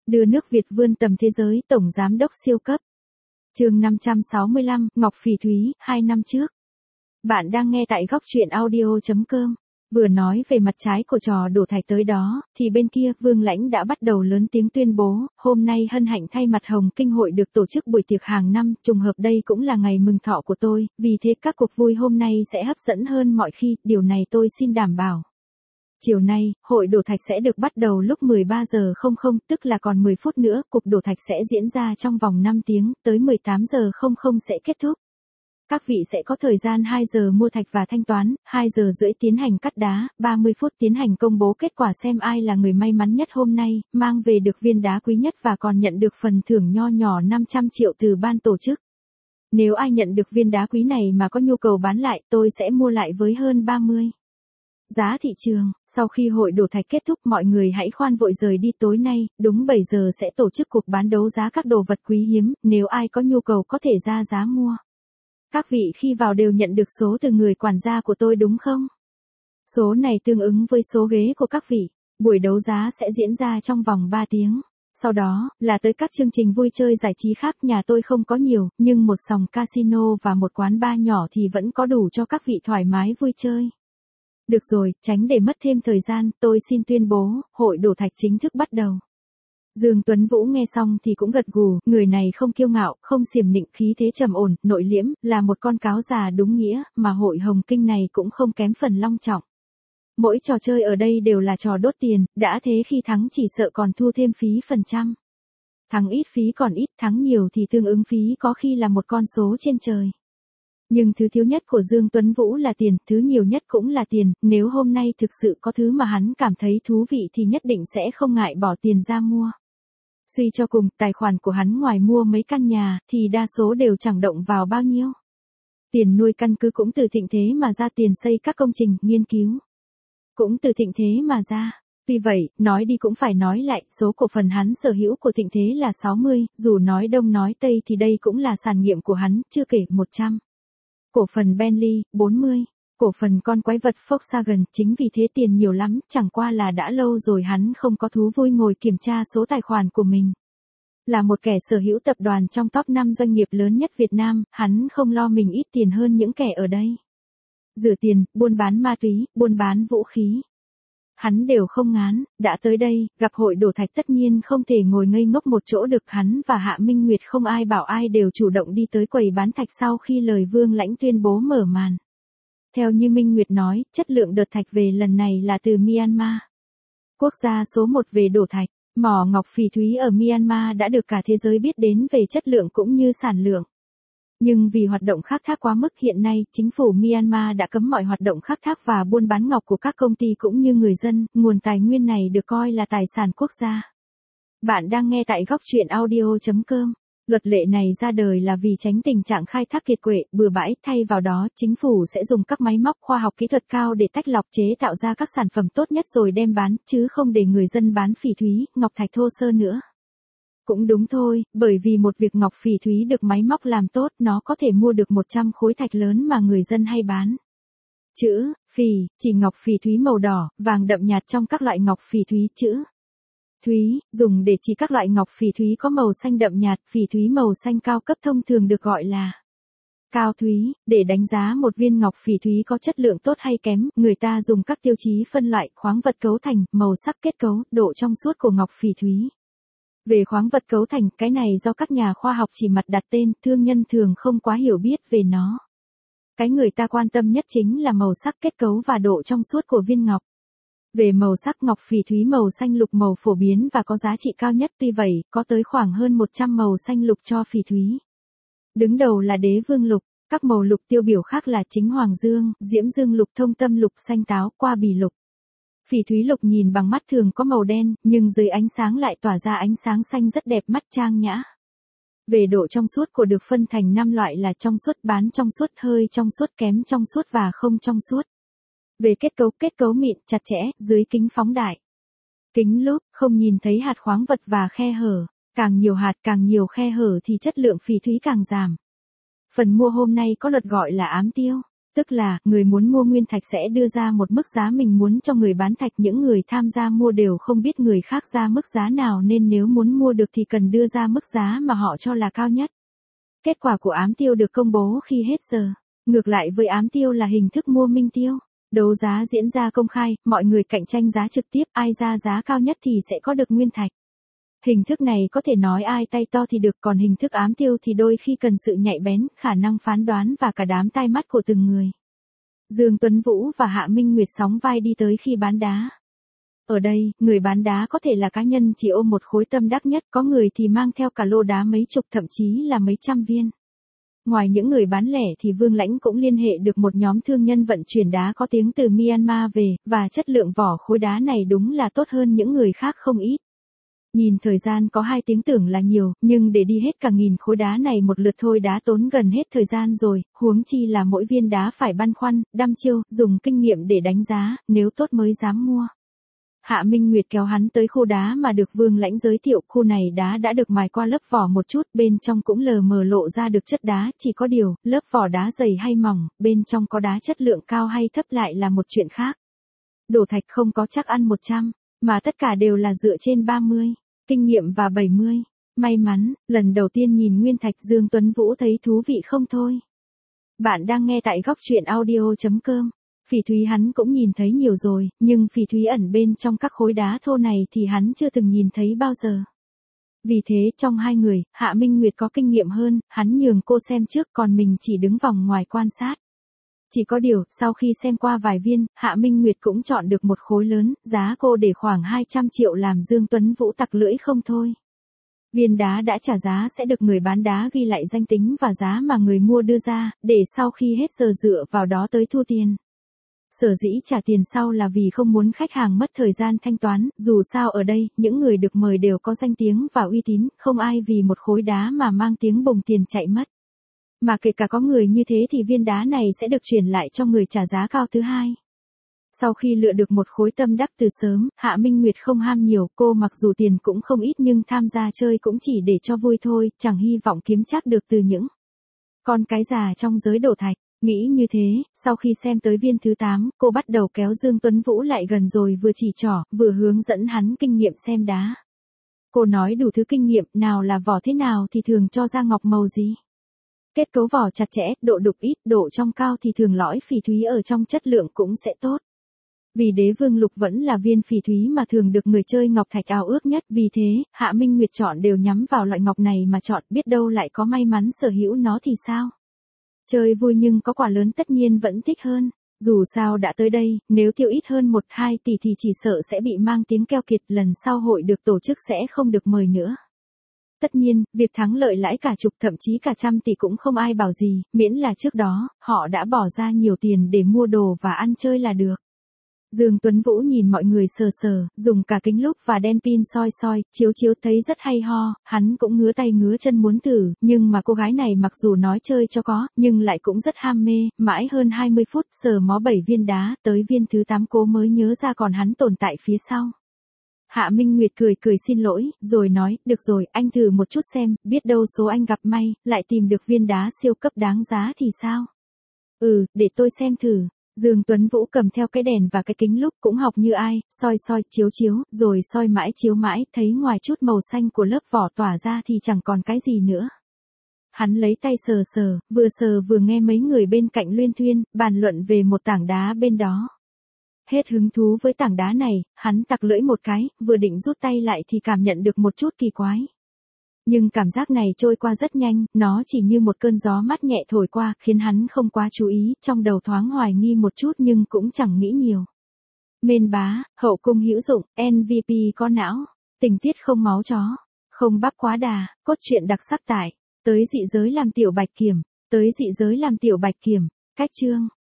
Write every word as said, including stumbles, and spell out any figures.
Đưa nước Việt vươn tầm thế giới, tổng giám đốc siêu cấp. Chương năm trăm sáu mươi lăm, Ngọc Phỉ Thúy, hai năm trước. Bạn đang nghe tại góc truyện audio chấm com. Vừa nói về mặt trái của trò đổ thạch tới đó, thì bên kia Vương Lãnh đã bắt đầu lớn tiếng tuyên bố, hôm nay hân hạnh thay mặt Hồng Kinh hội được tổ chức buổi tiệc hàng năm, trùng hợp đây cũng là ngày mừng thọ của tôi, vì thế các cuộc vui hôm nay sẽ hấp dẫn hơn mọi khi, điều này tôi xin đảm bảo. Chiều nay, hội đổ thạch sẽ được bắt đầu lúc mười ba giờ không không, tức là còn mười phút nữa, cuộc đổ thạch sẽ diễn ra trong vòng năm tiếng, tới mười tám giờ không không sẽ kết thúc. Các vị sẽ có thời gian hai giờ mua thạch và thanh toán, hai giờ rưỡi tiến hành cắt đá, ba mươi phút tiến hành công bố kết quả xem ai là người may mắn nhất hôm nay, mang về được viên đá quý nhất và còn nhận được phần thưởng nho nhỏ năm trăm triệu từ ban tổ chức. Nếu ai nhận được viên đá quý này mà có nhu cầu bán lại, tôi sẽ mua lại với hơn ba mươi. Giá thị trường, sau khi hội đổ thạch kết thúc mọi người hãy khoan vội rời đi, tối nay, đúng bảy giờ sẽ tổ chức cuộc bán đấu giá các đồ vật quý hiếm, nếu ai có nhu cầu có thể ra giá mua. Các vị khi vào đều nhận được số từ người quản gia của tôi đúng không? Số này tương ứng với số ghế của các vị. Buổi đấu giá sẽ diễn ra trong vòng ba tiếng. Sau đó, là tới các chương trình vui chơi giải trí khác, nhà tôi không có nhiều, nhưng một sòng casino và một quán bar nhỏ thì vẫn có đủ cho các vị thoải mái vui chơi. Được rồi, tránh để mất thêm thời gian, tôi xin tuyên bố, hội đổ thạch chính thức bắt đầu. Dương Tuấn Vũ nghe xong thì cũng gật gù, người này không kiêu ngạo, không xiểm nịnh, khí thế trầm ổn, nội liễm, là một con cáo già đúng nghĩa, mà hội Hồng Kinh này cũng không kém phần long trọng. Mỗi trò chơi ở đây đều là trò đốt tiền, đã thế khi thắng chỉ sợ còn thua thêm phí phần trăm. Thắng ít phí còn ít, thắng nhiều thì tương ứng phí có khi là một con số trên trời. Nhưng thứ thiếu nhất của Dương Tuấn Vũ là tiền, thứ nhiều nhất cũng là tiền, nếu hôm nay thực sự có thứ mà hắn cảm thấy thú vị thì nhất định sẽ không ngại bỏ tiền ra mua. Suy cho cùng, tài khoản của hắn ngoài mua mấy căn nhà, thì đa số đều chẳng động vào bao nhiêu. Tiền nuôi căn cứ cũng từ thịnh thế mà ra, tiền xây các công trình, nghiên cứu cũng từ thịnh thế mà ra. Tuy vậy, nói đi cũng phải nói lại, số cổ phần hắn sở hữu của thịnh thế là sáu mươi, dù nói đông nói tây thì đây cũng là sản nghiệp của hắn, chưa kể một trăm. Cổ phần Bentley, bốn mươi. Cổ phần con quái vật Volkswagen, chính vì thế tiền nhiều lắm, chẳng qua là đã lâu rồi hắn không có thú vui ngồi kiểm tra số tài khoản của mình. Là một kẻ sở hữu tập đoàn trong top năm doanh nghiệp lớn nhất Việt Nam, hắn không lo mình ít tiền hơn những kẻ ở đây. Rửa tiền, buôn bán ma túy, buôn bán vũ khí. Hắn đều không ngán, đã tới đây, gặp hội đổ thạch tất nhiên không thể ngồi ngây ngốc một chỗ được, hắn và Hạ Minh Nguyệt không ai bảo ai đều chủ động đi tới quầy bán thạch sau khi lời Vương Lãnh tuyên bố mở màn. Theo như Minh Nguyệt nói, chất lượng đợt thạch về lần này là từ Myanmar. Quốc gia số một về đổ thạch, mỏ ngọc phỉ thúy ở Myanmar đã được cả thế giới biết đến về chất lượng cũng như sản lượng. Nhưng vì hoạt động khai thác quá mức, hiện nay, chính phủ Myanmar đã cấm mọi hoạt động khai thác và buôn bán ngọc của các công ty cũng như người dân, nguồn tài nguyên này được coi là tài sản quốc gia. Bạn đang nghe tại góc truyện audio chấm com. Luật lệ này ra đời là vì tránh tình trạng khai thác kiệt quệ, bừa bãi, thay vào đó, chính phủ sẽ dùng các máy móc khoa học kỹ thuật cao để tách lọc chế tạo ra các sản phẩm tốt nhất rồi đem bán, chứ không để người dân bán phỉ thúy, ngọc thạch thô sơ nữa. Cũng đúng thôi, bởi vì một việc ngọc phỉ thúy được máy móc làm tốt, nó có thể mua được một trăm khối thạch lớn mà người dân hay bán. Chữ phỉ chỉ ngọc phỉ thúy màu đỏ, vàng đậm nhạt trong các loại ngọc phỉ thúy. Chữ thúy dùng để chỉ các loại ngọc phỉ thúy có màu xanh đậm nhạt, phỉ thúy màu xanh cao cấp thông thường được gọi là cao thúy. Để đánh giá một viên ngọc phỉ thúy có chất lượng tốt hay kém, người ta dùng các tiêu chí phân loại: khoáng vật cấu thành, màu sắc kết cấu, độ trong suốt của ngọc phỉ thúy. Về khoáng vật cấu thành, cái này do các nhà khoa học chỉ mặt đặt tên, thương nhân thường không quá hiểu biết về nó. Cái người ta quan tâm nhất chính là màu sắc kết cấu và độ trong suốt của viên ngọc. Về màu sắc, ngọc phỉ thúy màu xanh lục màu phổ biến và có giá trị cao nhất, tuy vậy, có tới khoảng hơn một trăm màu xanh lục cho phỉ thúy. Đứng đầu là đế vương lục, các màu lục tiêu biểu khác là chính hoàng dương, diễm dương lục, thông tâm lục, xanh táo, qua bì lục. Phỉ thúy lục nhìn bằng mắt thường có màu đen, nhưng dưới ánh sáng lại tỏa ra ánh sáng xanh rất đẹp mắt, trang nhã. Về độ trong suốt của được phân thành năm loại là trong suốt, bán trong suốt, hơi trong suốt, kém trong suốt và không trong suốt. Về kết cấu, kết cấu mịn, chặt chẽ, dưới kính phóng đại. Kính lúp, không nhìn thấy hạt khoáng vật và khe hở. Càng nhiều hạt, càng nhiều khe hở thì chất lượng phỉ thúy càng giảm. Phần mua hôm nay có luật gọi là ám tiêu. Tức là, người muốn mua nguyên thạch sẽ đưa ra một mức giá mình muốn cho người bán thạch, những người tham gia mua đều không biết người khác ra mức giá nào nên nếu muốn mua được thì cần đưa ra mức giá mà họ cho là cao nhất. Kết quả của ám tiêu được công bố khi hết giờ. Ngược lại với ám tiêu là hình thức mua minh tiêu. Đấu giá diễn ra công khai, mọi người cạnh tranh giá trực tiếp, ai ra giá cao nhất thì sẽ có được nguyên thạch. Hình thức này có thể nói ai tay to thì được, còn hình thức ám tiêu thì đôi khi cần sự nhạy bén, khả năng phán đoán và cả đám tai mắt của từng người. Dương Tuấn Vũ và Hạ Minh Nguyệt sóng vai đi tới khi bán đá. Ở đây, người bán đá có thể là cá nhân chỉ ôm một khối tâm đắc nhất, có người thì mang theo cả lô đá mấy chục thậm chí là mấy trăm viên. Ngoài những người bán lẻ thì Vương Lãnh cũng liên hệ được một nhóm thương nhân vận chuyển đá có tiếng từ Myanmar về, và chất lượng vỏ khối đá này đúng là tốt hơn những người khác không ít. Nhìn thời gian có hai tiếng tưởng là nhiều, nhưng để đi hết cả nghìn khối đá này một lượt thôi đã tốn gần hết thời gian rồi, huống chi là mỗi viên đá phải băn khoăn, đăm chiêu, dùng kinh nghiệm để đánh giá, nếu tốt mới dám mua. Hạ Minh Nguyệt kéo hắn tới khu đá mà được Vương Lãnh giới thiệu, khu này đá đã được mài qua lớp vỏ một chút, bên trong cũng lờ mờ lộ ra được chất đá, chỉ có điều, lớp vỏ đá dày hay mỏng, bên trong có đá chất lượng cao hay thấp lại là một chuyện khác. Đổ thạch không có chắc ăn một trăm, mà tất cả đều là dựa trên ba mươi, kinh nghiệm và bảy mươi. May mắn, lần đầu tiên nhìn nguyên thạch Dương Tuấn Vũ thấy thú vị không thôi. Bạn đang nghe tại góc truyện audio chấm com. Phỉ thúy hắn cũng nhìn thấy nhiều rồi, nhưng phỉ thúy ẩn bên trong các khối đá thô này thì hắn chưa từng nhìn thấy bao giờ. Vì thế trong hai người, Hạ Minh Nguyệt có kinh nghiệm hơn, hắn nhường cô xem trước còn mình chỉ đứng vòng ngoài quan sát. Chỉ có điều, sau khi xem qua vài viên, Hạ Minh Nguyệt cũng chọn được một khối lớn, giá cô để khoảng hai trăm triệu làm Dương Tuấn Vũ tặc lưỡi không thôi. Viên đá đã trả giá sẽ được người bán đá ghi lại danh tính và giá mà người mua đưa ra, để sau khi hết giờ dựa vào đó tới thu tiền. Sở dĩ trả tiền sau là vì không muốn khách hàng mất thời gian thanh toán, dù sao ở đây, những người được mời đều có danh tiếng và uy tín, không ai vì một khối đá mà mang tiếng bùng tiền chạy mất. Mà kể cả có người như thế thì viên đá này sẽ được chuyển lại cho người trả giá cao thứ hai. Sau khi lựa được một khối tâm đắc từ sớm, Hạ Minh Nguyệt không ham nhiều, cô mặc dù tiền cũng không ít nhưng tham gia chơi cũng chỉ để cho vui thôi, chẳng hy vọng kiếm chắc được từ những con cái già trong giới đổ thạch. Nghĩ như thế, sau khi xem tới viên thứ tám, cô bắt đầu kéo Dương Tuấn Vũ lại gần rồi vừa chỉ trỏ, vừa hướng dẫn hắn kinh nghiệm xem đá. Cô nói đủ thứ kinh nghiệm, nào là vỏ thế nào thì thường cho ra ngọc màu gì. Kết cấu vỏ chặt chẽ, độ đục ít, độ trong cao thì thường lõi phỉ thúy ở trong chất lượng cũng sẽ tốt. Vì đế vương lục vẫn là viên phỉ thúy mà thường được người chơi ngọc thạch ao ước nhất, vì thế, Hạ Minh Nguyệt chọn đều nhắm vào loại ngọc này mà chọn, biết đâu lại có may mắn sở hữu nó thì sao. Chơi vui nhưng có quả lớn tất nhiên vẫn thích hơn. Dù sao đã tới đây, nếu tiêu ít hơn một hai tỷ thì chỉ sợ sẽ bị mang tiếng keo kiệt, lần sau hội được tổ chức sẽ không được mời nữa. Tất nhiên, việc thắng lợi lãi cả chục thậm chí cả trăm tỷ cũng không ai bảo gì, miễn là trước đó, họ đã bỏ ra nhiều tiền để mua đồ và ăn chơi là được. Dương Tuấn Vũ nhìn mọi người sờ sờ, dùng cả kính lúp và đèn pin soi soi, chiếu chiếu thấy rất hay ho, hắn cũng ngứa tay ngứa chân muốn thử, nhưng mà cô gái này mặc dù nói chơi cho có, nhưng lại cũng rất ham mê, mãi hơn hai mươi phút sờ mó bảy viên đá, tới viên thứ tám cô mới nhớ ra còn hắn tồn tại phía sau. Hạ Minh Nguyệt cười cười xin lỗi, rồi nói, được rồi, anh thử một chút xem, biết đâu số anh gặp may, lại tìm được viên đá siêu cấp đáng giá thì sao? Ừ, để tôi xem thử. Dương Tuấn Vũ cầm theo cái đèn và cái kính lúp cũng học như ai, soi soi, chiếu chiếu, rồi soi mãi chiếu mãi, thấy ngoài chút màu xanh của lớp vỏ tỏa ra thì chẳng còn cái gì nữa. Hắn lấy tay sờ sờ, vừa sờ vừa nghe mấy người bên cạnh luyên thuyên, bàn luận về một tảng đá bên đó. Hết hứng thú với tảng đá này, hắn tặc lưỡi một cái, vừa định rút tay lại thì cảm nhận được một chút kỳ quái. Nhưng cảm giác này trôi qua rất nhanh, nó chỉ như một cơn gió mát nhẹ thổi qua, khiến hắn không quá chú ý, trong đầu thoáng hoài nghi một chút nhưng cũng chẳng nghĩ nhiều. Mên bá, hậu cung hữu dụng, em vê pê có não, tình tiết không máu chó, không bắp quá đà, cốt truyện đặc sắc tại, tới dị giới làm tiểu bạch kiểm, tới dị giới làm tiểu bạch kiểm, cách chương.